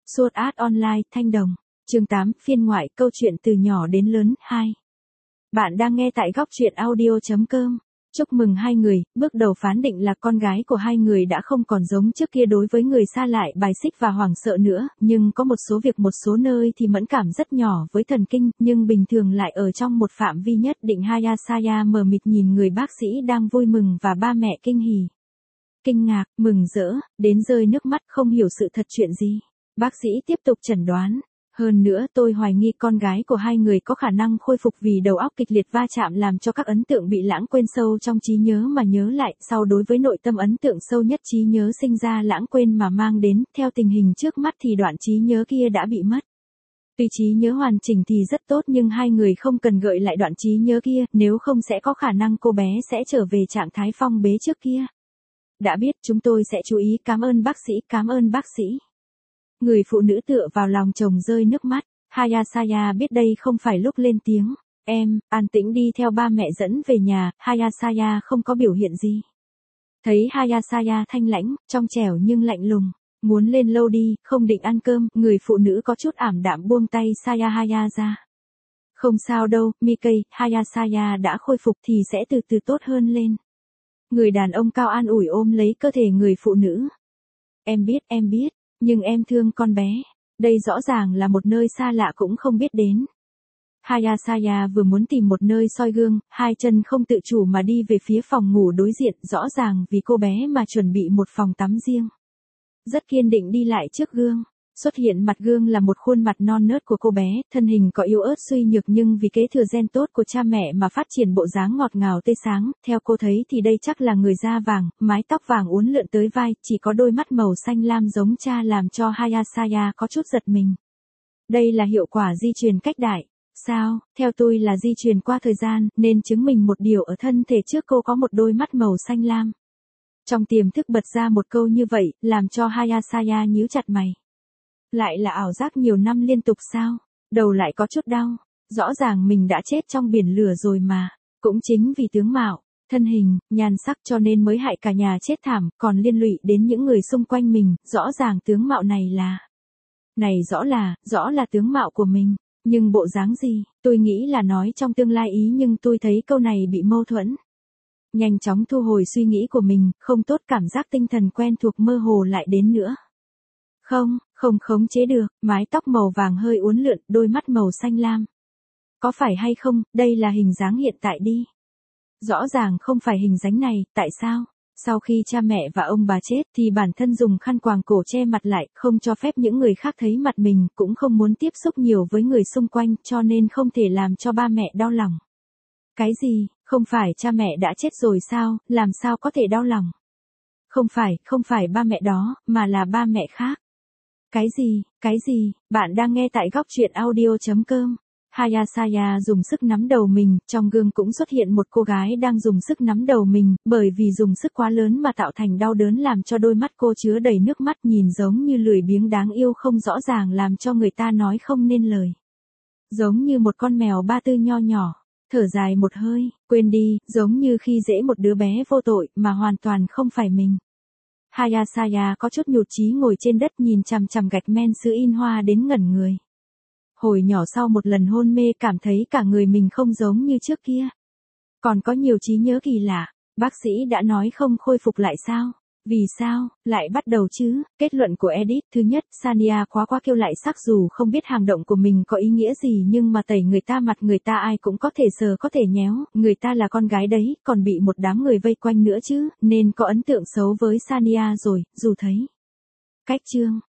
Sword Art Online, Thanh Đồng. Chương 8, phiên ngoại, câu chuyện từ nhỏ đến lớn, 2. Bạn đang nghe tại góc truyện audio.com. Chúc mừng hai người, bước đầu phán định là con gái của hai người đã không còn giống trước kia đối với người xa lạ bài xích và hoảng sợ nữa, nhưng có một số việc một số nơi thì mẫn cảm rất nhỏ với thần kinh, nhưng bình thường lại ở trong một phạm vi nhất định. Hayasaya mờ mịt nhìn người bác sĩ đang vui mừng và ba mẹ kinh hỉ. Kinh ngạc, mừng rỡ, đến rơi nước mắt không hiểu sự thật chuyện gì. Bác sĩ tiếp tục chẩn đoán. Hơn nữa tôi hoài nghi con gái của hai người có khả năng khôi phục vì đầu óc kịch liệt va chạm làm cho các ấn tượng bị lãng quên sâu trong trí nhớ mà nhớ lại. Sau đối với nội tâm ấn tượng sâu nhất trí nhớ sinh ra lãng quên mà mang đến, theo tình hình trước mắt thì đoạn trí nhớ kia đã bị mất. Tuy trí nhớ hoàn chỉnh thì rất tốt nhưng hai người không cần gợi lại đoạn trí nhớ kia, nếu không sẽ có khả năng cô bé sẽ trở về trạng thái phong bế trước kia. Đã biết, chúng tôi sẽ chú ý, cảm ơn bác sĩ, cảm ơn bác sĩ. Người phụ nữ tựa vào lòng chồng rơi nước mắt. Hayasaya biết đây không phải lúc lên tiếng. Em, an tĩnh đi theo ba mẹ dẫn về nhà. Hayasaya không có biểu hiện gì. Thấy Hayasaya thanh lãnh, trong trẻo nhưng lạnh lùng. Muốn lên lâu đi, không định ăn cơm. Người phụ nữ có chút ảm đạm buông tay Sayahaya ra. Không sao đâu, Mikei, Hayasaya đã khôi phục thì sẽ từ từ tốt hơn lên. Người đàn ông cao an ủi ôm lấy cơ thể người phụ nữ. Em biết. Nhưng em thương con bé. Đây rõ ràng là một nơi xa lạ cũng không biết đến. Hayasaya vừa muốn tìm một nơi soi gương, hai chân không tự chủ mà đi về phía phòng ngủ đối diện, rõ ràng vì cô bé mà chuẩn bị một phòng tắm riêng. Rất kiên định đi lại trước gương. Xuất hiện mặt gương là một khuôn mặt non nớt của cô bé, thân hình có yếu ớt suy nhược nhưng vì kế thừa gen tốt của cha mẹ mà phát triển bộ dáng ngọt ngào tươi sáng, theo cô thấy thì đây chắc là người da vàng, mái tóc vàng uốn lượn tới vai, chỉ có đôi mắt màu xanh lam giống cha làm cho Hayasaya có chút giật mình. Đây là hiệu quả di truyền cách đại. Sao, theo tôi là di truyền qua thời gian, nên chứng minh một điều ở thân thể trước cô có một đôi mắt màu xanh lam. Trong tiềm thức bật ra một câu như vậy, làm cho Hayasaya nhíu chặt mày. Lại là ảo giác nhiều năm liên tục sao? Đầu lại có chút đau. Rõ ràng mình đã chết trong biển lửa rồi mà. Cũng chính vì tướng mạo, thân hình, nhan sắc cho nên mới hại cả nhà chết thảm, còn liên lụy đến những người xung quanh mình. Rõ ràng tướng mạo này là... rõ là tướng mạo của mình. Nhưng bộ dáng gì? Tôi nghĩ là nói trong tương lai ý nhưng tôi thấy câu này bị mâu thuẫn. Nhanh chóng thu hồi suy nghĩ của mình, không tốt, cảm giác tinh thần quen thuộc mơ hồ lại đến nữa. Không khống chế được, mái tóc màu vàng hơi uốn lượn, đôi mắt màu xanh lam. Có phải hay không, đây là hình dáng hiện tại đi. Rõ ràng không phải hình dáng này, tại sao? Sau khi cha mẹ và ông bà chết thì bản thân dùng khăn quàng cổ che mặt lại, không cho phép những người khác thấy mặt mình, cũng không muốn tiếp xúc nhiều với người xung quanh, cho nên không thể làm cho ba mẹ đau lòng. Cái gì, không phải cha mẹ đã chết rồi sao, làm sao có thể đau lòng? Không phải ba mẹ đó, mà là ba mẹ khác. Cái gì, bạn đang nghe tại góc truyện audio.com. Hayasaya dùng sức nắm đầu mình, trong gương cũng xuất hiện một cô gái đang dùng sức nắm đầu mình, bởi vì dùng sức quá lớn mà tạo thành đau đớn làm cho đôi mắt cô chứa đầy nước mắt nhìn giống như lười biếng đáng yêu không rõ ràng làm cho người ta nói không nên lời. Giống như một con mèo ba tư nho nhỏ, thở dài một hơi, quên đi, giống như khi dễ một đứa bé vô tội mà hoàn toàn không phải mình. Hayasaya có chút nhụt chí ngồi trên đất nhìn chằm chằm gạch men sứ in hoa đến ngẩn người. Hồi nhỏ sau một lần hôn mê cảm thấy cả người mình không giống như trước kia. Còn có nhiều trí nhớ kỳ lạ, bác sĩ đã nói không khôi phục lại sao? Vì sao, lại bắt đầu chứ? Kết luận của Edith, thứ nhất, Sania quá kêu lại sắc dù không biết hành động của mình có ý nghĩa gì nhưng mà tẩy người ta mặt người ta ai cũng có thể sờ có thể nhéo, người ta là con gái đấy, còn bị một đám người vây quanh nữa chứ, nên có ấn tượng xấu với Sania rồi, dù thấy. Cách chương,